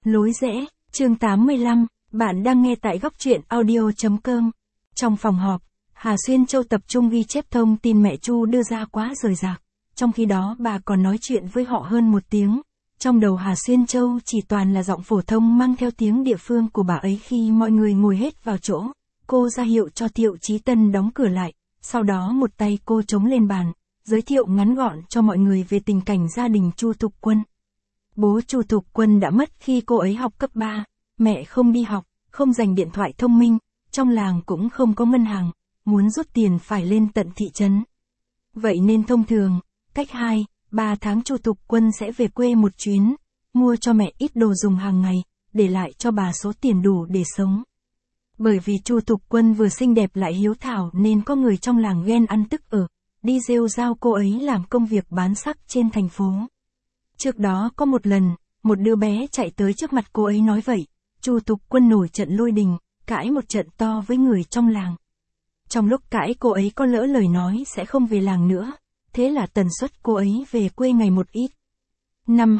Lối rẽ, chương 85, bạn đang nghe tại góc truyện audio.com. Trong phòng họp, Hà Xuyên Châu tập trung ghi chép thông tin mẹ Chu đưa ra quá rời rạc. Trong khi đó bà còn nói chuyện với họ hơn một tiếng. Trong đầu Hà Xuyên Châu chỉ toàn là giọng phổ thông mang theo tiếng địa phương của bà ấy khi mọi người ngồi hết vào chỗ. Cô ra hiệu cho Thiệu Chí Tân đóng cửa lại. Sau đó một tay cô chống lên bàn, giới thiệu ngắn gọn cho mọi người về tình cảnh gia đình Chu Thục Quân. Bố Chu Thục Quân đã mất khi cô ấy học cấp 3, mẹ không đi học, không dành điện thoại thông minh, trong làng cũng không có ngân hàng, muốn rút tiền phải lên tận thị trấn. Vậy nên thông thường, cách 2-3 tháng Chu Thục Quân sẽ về quê một chuyến, mua cho mẹ ít đồ dùng hàng ngày, để lại cho bà số tiền đủ để sống. Bởi vì Chu Thục Quân vừa xinh đẹp lại hiếu thảo nên có người trong làng ghen ăn tức ở, đi rêu rao cô ấy làm công việc bán sắc trên thành phố. Trước đó có một lần, một đứa bé chạy tới trước mặt cô ấy nói vậy, Chu Thục Quân nổi trận lôi đình, cãi một trận to với người trong làng. Trong lúc cãi cô ấy có lỡ lời nói sẽ không về làng nữa, thế là tần suất cô ấy về quê ngày một ít. Năm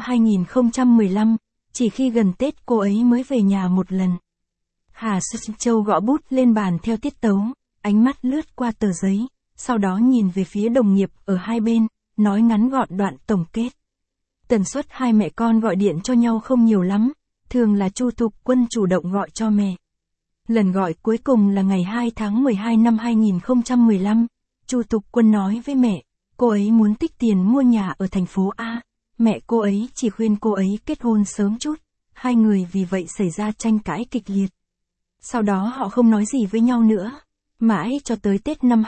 2015, chỉ khi gần Tết cô ấy mới về nhà một lần. Hà Xuyên Châu gõ bút lên bàn theo tiết tấu, ánh mắt lướt qua tờ giấy, sau đó nhìn về phía đồng nghiệp ở hai bên, nói ngắn gọn đoạn tổng kết. Tần suất hai mẹ con gọi điện cho nhau không nhiều lắm, thường là Chu Thục Quân chủ động gọi cho mẹ. Lần gọi cuối cùng là ngày 2 tháng 12 năm 2015, Chu Thục Quân nói với mẹ, cô ấy muốn tích tiền mua nhà ở thành phố A, mẹ cô ấy chỉ khuyên cô ấy kết hôn sớm chút, hai người vì vậy xảy ra tranh cãi kịch liệt. Sau đó họ không nói gì với nhau nữa, mãi cho tới Tết năm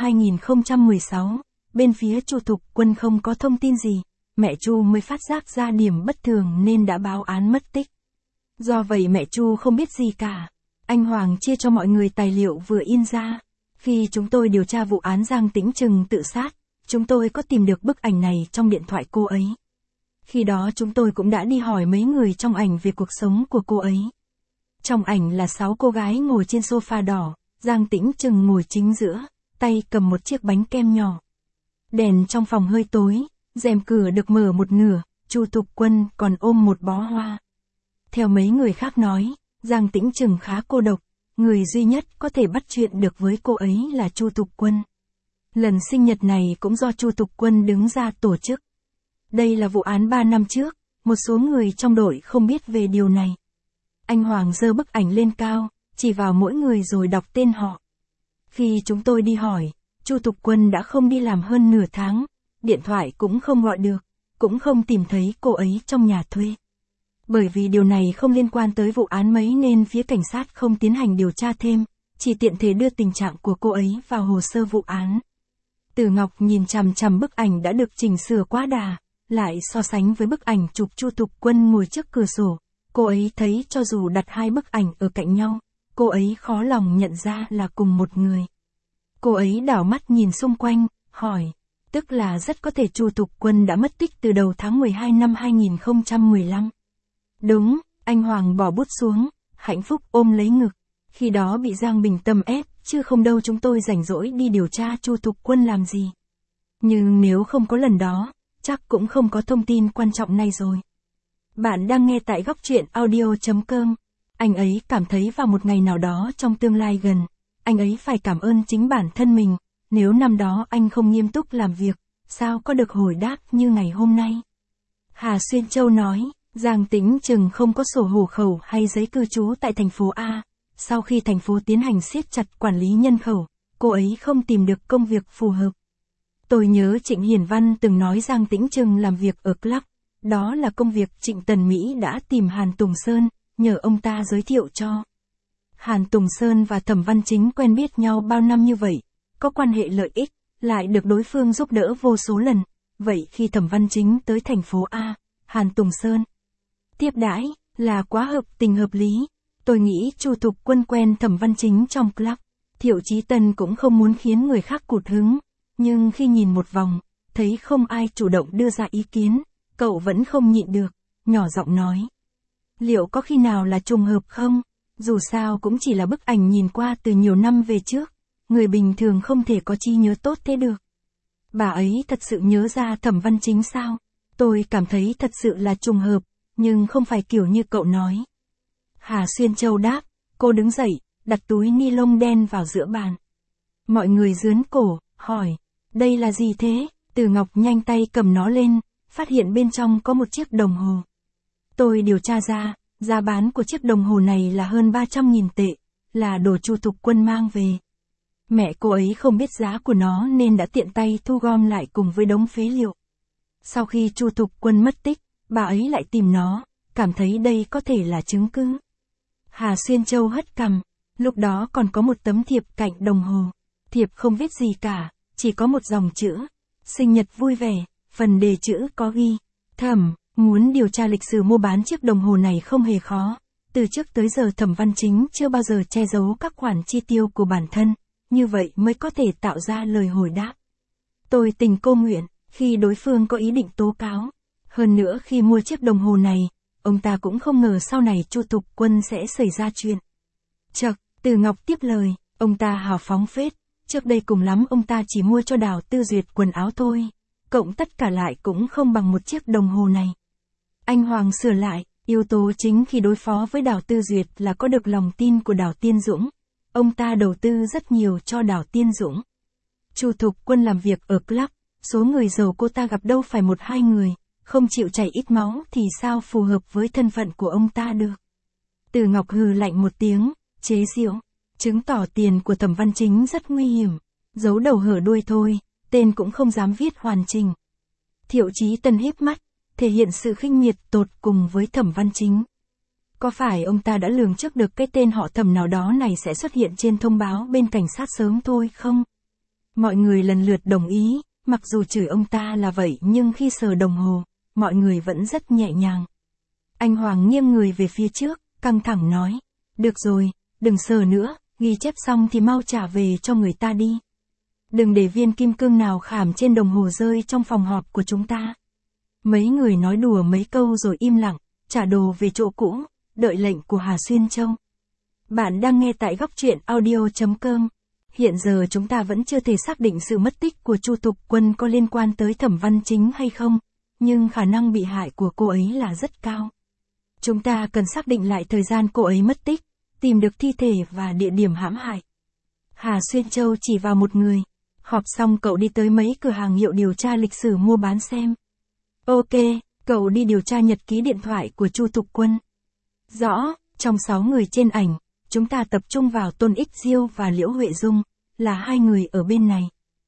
2016, bên phía Chu Thục Quân không có thông tin gì. Mẹ Chu mới phát giác ra điểm bất thường nên đã báo án mất tích. Do vậy mẹ Chu không biết gì cả. Anh Hoàng chia cho mọi người tài liệu vừa in ra. Khi chúng tôi điều tra vụ án Giang Tĩnh Trừng tự sát, chúng tôi có tìm được bức ảnh này trong điện thoại cô ấy. Khi đó chúng tôi cũng đã đi hỏi mấy người trong ảnh về cuộc sống của cô ấy. Trong ảnh là 6 cô gái ngồi trên sofa đỏ, Giang Tĩnh Trừng ngồi chính giữa, tay cầm một chiếc bánh kem nhỏ. Đèn trong phòng hơi tối. Rèm cửa được mở một nửa, Chu Thục Quân còn ôm một bó hoa. Theo mấy người khác nói, Giang Tĩnh Trừng khá cô độc, người duy nhất có thể bắt chuyện được với cô ấy là Chu Thục Quân. Lần sinh nhật này cũng do Chu Thục Quân đứng ra tổ chức. Đây là vụ án 3 năm trước, một số người trong đội không biết về điều này. Anh Hoàng giơ bức ảnh lên cao, chỉ vào mỗi người rồi đọc tên họ. Khi chúng tôi đi hỏi, Chu Thục Quân đã không đi làm hơn nửa tháng. Điện thoại cũng không gọi được, cũng không tìm thấy cô ấy trong nhà thuê. Bởi vì điều này không liên quan tới vụ án mấy nên phía cảnh sát không tiến hành điều tra thêm, chỉ tiện thể đưa tình trạng của cô ấy vào hồ sơ vụ án. Từ Ngọc nhìn chằm chằm bức ảnh đã được chỉnh sửa quá đà, lại so sánh với bức ảnh chụp Chu Thục Quân ngồi trước cửa sổ, cô ấy thấy cho dù đặt hai bức ảnh ở cạnh nhau, cô ấy khó lòng nhận ra là cùng một người. Cô ấy đảo mắt nhìn xung quanh, hỏi. Tức là rất có thể Chu Thục Quân đã mất tích từ đầu tháng 12 năm 2015. Đúng, anh Hoàng bỏ bút xuống, hạnh phúc ôm lấy ngực. Khi đó bị Giang Bình Tâm ép, chứ không đâu chúng tôi rảnh rỗi đi điều tra Chu Thục Quân làm gì. Nhưng nếu không có lần đó, chắc cũng không có thông tin quan trọng này rồi. Bạn đang nghe tại góc truyện audio.com. Anh ấy cảm thấy vào một ngày nào đó trong tương lai gần, anh ấy phải cảm ơn chính bản thân mình. Nếu năm đó anh không nghiêm túc làm việc, sao có được hồi đáp như ngày hôm nay? Hà Xuyên Châu nói, Giang Tĩnh Trừng không có sổ hộ khẩu hay giấy cư trú tại thành phố A. Sau khi thành phố tiến hành siết chặt quản lý nhân khẩu, cô ấy không tìm được công việc phù hợp. Tôi nhớ Trịnh Hiển Văn từng nói Giang Tĩnh Trừng làm việc ở club. Đó là công việc Trịnh Tần Mỹ đã tìm Hàn Tùng Sơn, nhờ ông ta giới thiệu cho. Hàn Tùng Sơn và Thẩm Văn Chính quen biết nhau bao năm như vậy. Có quan hệ lợi ích, lại được đối phương giúp đỡ vô số lần, vậy khi Thẩm Văn Chính tới thành phố A, Hàn Tùng Sơn tiếp đãi, là quá hợp tình hợp lý. Tôi nghĩ Chu Thục Quân quen Thẩm Văn Chính trong club, Thiệu Chí Tân cũng không muốn khiến người khác cụt hứng, nhưng khi nhìn một vòng, thấy không ai chủ động đưa ra ý kiến, cậu vẫn không nhịn được, nhỏ giọng nói. Liệu có khi nào là trùng hợp không? Dù sao cũng chỉ là bức ảnh nhìn qua từ nhiều năm về trước. Người bình thường không thể có trí nhớ tốt thế được. Bà ấy thật sự nhớ ra Thẩm Văn Chính sao? Tôi cảm thấy thật sự là trùng hợp, nhưng không phải kiểu như cậu nói. Hà Xuyên Châu đáp, cô đứng dậy, đặt túi ni lông đen vào giữa bàn. Mọi người rướn cổ, hỏi, đây là gì thế? Từ Ngọc nhanh tay cầm nó lên, phát hiện bên trong có một chiếc đồng hồ. Tôi điều tra ra, giá bán của chiếc đồng hồ này là hơn 300.000 tệ, là đồ Chu Thục Quân mang về. Mẹ cô ấy không biết giá của nó nên đã tiện tay thu gom lại cùng với đống phế liệu. Sau khi Chu Thục Quân mất tích, bà ấy lại tìm nó, cảm thấy đây có thể là chứng cứ. Hà Xuyên Châu hất cằm, lúc đó còn có một tấm thiệp cạnh đồng hồ. Thiệp không viết gì cả, chỉ có một dòng chữ, sinh nhật vui vẻ, phần đề chữ có ghi, Thẩm, muốn điều tra lịch sử mua bán chiếc đồng hồ này không hề khó. Từ trước tới giờ Thẩm Văn Chính chưa bao giờ che giấu các khoản chi tiêu của bản thân, như vậy mới có thể tạo ra lời hồi đáp. Tôi tình cô nguyện, khi đối phương có ý định tố cáo. Hơn nữa khi mua chiếc đồng hồ này, ông ta cũng không ngờ sau này Chu Thục Quân sẽ xảy ra chuyện. Chậc, Từ Ngọc tiếp lời, ông ta hào phóng phết, trước đây cùng lắm ông ta chỉ mua cho Đào Tư Duyệt quần áo thôi, cộng tất cả lại cũng không bằng một chiếc đồng hồ này. Anh Hoàng sửa lại, yếu tố chính khi đối phó với Đào Tư Duyệt là có được lòng tin của Đào Tiên Dũng. Ông ta đầu tư rất nhiều cho Đào Tiên Dũng. Chu Thục Quân làm việc ở club, số người giàu cô ta gặp đâu phải 1-2 người, không chịu chảy ít máu thì sao phù hợp với thân phận của ông ta được. Từ Ngọc hừ lạnh một tiếng, chế giễu, chứng tỏ tiền của Thẩm Văn Chính rất nguy hiểm, giấu đầu hở đuôi thôi, tên cũng không dám viết hoàn chỉnh. Thiệu Chí Tân híp mắt, thể hiện sự khinh miệt tột cùng với Thẩm Văn Chính. Có phải ông ta đã lường trước được cái tên họ Thẩm nào đó này sẽ xuất hiện trên thông báo bên cảnh sát sớm thôi không? Mọi người lần lượt đồng ý, mặc dù chửi ông ta là vậy nhưng khi sờ đồng hồ, mọi người vẫn rất nhẹ nhàng. Anh Hoàng nghiêng người về phía trước, căng thẳng nói, được rồi, đừng sờ nữa, ghi chép xong thì mau trả về cho người ta đi. Đừng để viên kim cương nào khảm trên đồng hồ rơi trong phòng họp của chúng ta. Mấy người nói đùa mấy câu rồi im lặng, trả đồ về chỗ cũ, đợi lệnh của Hà Xuyên Châu. Bạn đang nghe tại Góc Truyện Audio.com. Hiện giờ chúng ta vẫn chưa thể xác định sự mất tích của Chu Thục Quân có liên quan tới Thẩm Văn Chính hay không, nhưng khả năng bị hại của cô ấy là rất cao. Chúng ta cần xác định lại thời gian cô ấy mất tích, tìm được thi thể và địa điểm hãm hại. Hà Xuyên Châu chỉ vào một người. Họp xong cậu đi tới mấy cửa hàng hiệu điều tra lịch sử mua bán xem. Ok, cậu đi điều tra nhật ký điện thoại của Chu Thục Quân. Rõ, trong 6 người trên ảnh, chúng ta tập trung vào Tôn Ích Diêu và Liễu Huệ Dung, là 2 người ở bên này.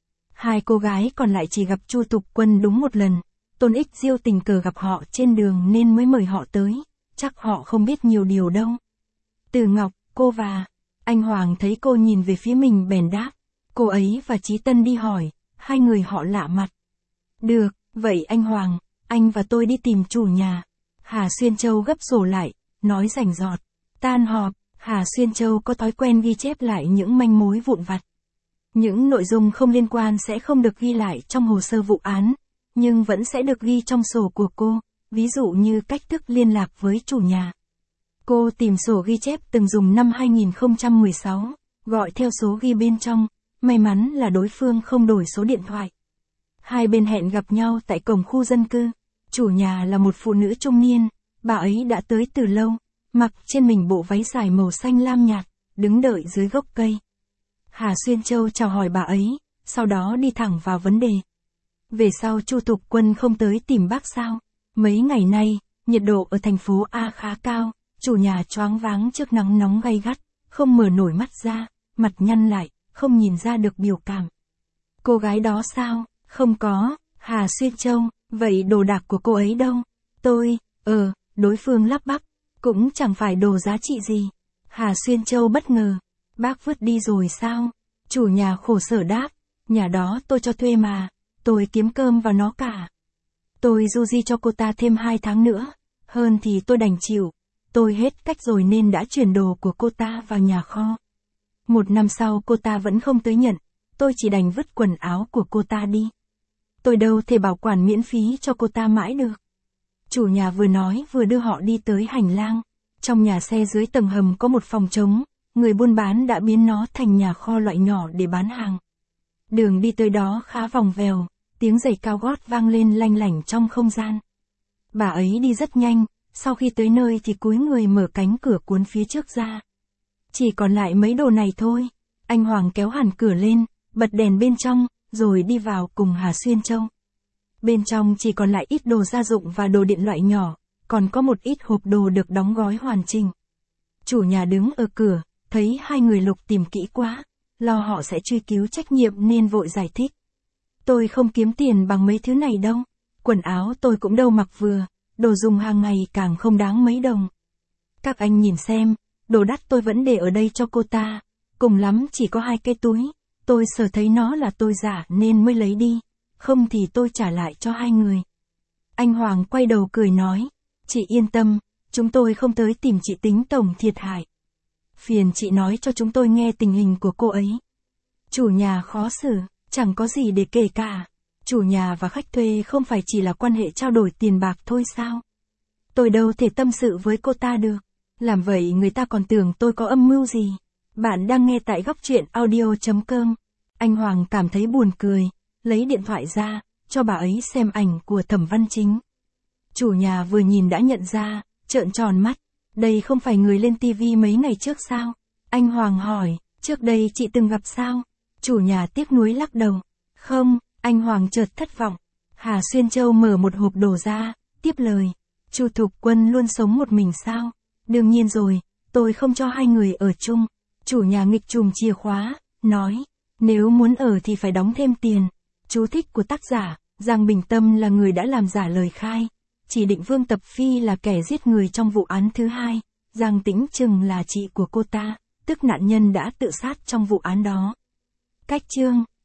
2 cô gái còn lại chỉ gặp Chu Thục Quân đúng một lần, Tôn Ích Diêu tình cờ gặp họ trên đường nên mới mời họ tới, chắc họ không biết nhiều điều đâu. Từ Ngọc, cô và... Anh Hoàng thấy cô nhìn về phía mình bèn đáp, cô ấy và Chí Tân đi hỏi, 2 người họ lạ mặt. Được, vậy anh Hoàng, anh và tôi đi tìm chủ nhà. Hà Xuyên Châu gấp sổ lại, nói rành rọt. Tan họp, Hà Xuyên Châu có thói quen ghi chép lại những manh mối vụn vặt. Những nội dung không liên quan sẽ không được ghi lại trong hồ sơ vụ án, nhưng vẫn sẽ được ghi trong sổ của cô, ví dụ như cách thức liên lạc với chủ nhà. Cô tìm sổ ghi chép từng dùng năm 2016, gọi theo số ghi bên trong, may mắn là đối phương không đổi số điện thoại. Hai bên hẹn gặp nhau tại cổng khu dân cư, chủ nhà là một phụ nữ trung niên, bà ấy đã tới từ lâu, mặc trên mình bộ váy dài màu xanh lam nhạt, đứng đợi dưới gốc cây. Hà Xuyên Châu chào hỏi bà ấy, sau đó đi thẳng vào vấn đề. Về sau Chu Thục Quân không tới tìm bác sao? Mấy ngày nay, nhiệt độ ở thành phố A khá cao, chủ nhà choáng váng trước nắng nóng gay gắt, không mở nổi mắt ra, mặt nhăn lại, không nhìn ra được biểu cảm. Cô gái đó sao? Không có, Hà Xuyên Châu, vậy đồ đạc của cô ấy đâu? Đối phương lắp bắp, cũng chẳng phải đồ giá trị gì. Hà Xuyên Châu bất ngờ, bác vứt đi rồi sao? Chủ nhà khổ sở đáp, nhà đó tôi cho thuê mà, tôi kiếm cơm vào nó cả. Tôi du di cho cô ta thêm 2 tháng nữa, hơn thì tôi đành chịu. Tôi hết cách rồi nên đã chuyển đồ của cô ta vào nhà kho. 1 năm sau cô ta vẫn không tới nhận, tôi chỉ đành vứt quần áo của cô ta đi. Tôi đâu thể bảo quản miễn phí cho cô ta mãi được. Chủ nhà vừa nói vừa đưa họ đi tới hành lang. Trong nhà xe dưới tầng hầm có một phòng trống, người buôn bán đã biến nó thành nhà kho loại nhỏ để bán hàng. Đường đi tới đó khá vòng vèo, tiếng giày cao gót vang lên lanh lảnh trong không gian. Bà ấy đi rất nhanh, Sau khi tới nơi thì cúi người mở cánh cửa cuốn phía trước ra. Chỉ còn lại mấy đồ này thôi. Anh Hoàng kéo hẳn cửa lên, bật đèn bên trong, rồi đi vào cùng Hà Xuyên Châu. Bên trong chỉ còn lại ít đồ gia dụng và đồ điện loại nhỏ, còn có một ít hộp đồ được đóng gói hoàn chỉnh. Chủ nhà đứng ở cửa, thấy hai người Lục tìm kỹ quá, lo họ sẽ truy cứu trách nhiệm nên vội giải thích. Tôi không kiếm tiền bằng mấy thứ này đâu, quần áo tôi cũng đâu mặc vừa, đồ dùng hàng ngày càng không đáng mấy đồng. Các anh nhìn xem, đồ đắt tôi vẫn để ở đây cho cô ta, cùng lắm chỉ có 2 cái túi, tôi sợ thấy nó là tôi giả nên mới lấy đi, không thì tôi trả lại cho 2 người. Anh Hoàng quay đầu cười nói, chị yên tâm, chúng tôi không tới tìm chị tính tổng thiệt hại. Phiền chị nói cho chúng tôi nghe tình hình của cô ấy. Chủ nhà khó xử, chẳng có gì để kể cả. Chủ nhà và khách thuê không phải chỉ là quan hệ trao đổi tiền bạc thôi sao? Tôi đâu thể tâm sự với cô ta được. Làm vậy người ta còn tưởng tôi có âm mưu gì. Bạn đang nghe tại góc truyện audio.com. Anh Hoàng cảm thấy buồn cười, lấy điện thoại ra, cho bà ấy xem ảnh của Thẩm Văn Chính. Chủ nhà vừa nhìn đã nhận ra, trợn tròn mắt. Đây không phải người lên tivi mấy ngày trước sao? Anh Hoàng hỏi, trước đây chị từng gặp sao? Chủ nhà tiếc nuối lắc đầu. Không, anh Hoàng chợt thất vọng. Hà Xuyên Châu mở một hộp đồ ra, tiếp lời. Chu Thục Quân luôn sống một mình sao? Đương nhiên rồi, tôi không cho 2 người ở chung. Chủ nhà nghịch chùm chìa khóa, nói. Nếu muốn ở thì phải đóng thêm tiền. Chú thích của tác giả, Giang Bình Tâm là người đã làm giả lời khai. Chỉ định Vương Tập Phi là kẻ giết người trong vụ án thứ 2. Giang Tĩnh Trừng là chị của cô ta, tức nạn nhân đã tự sát trong vụ án đó. Cách chương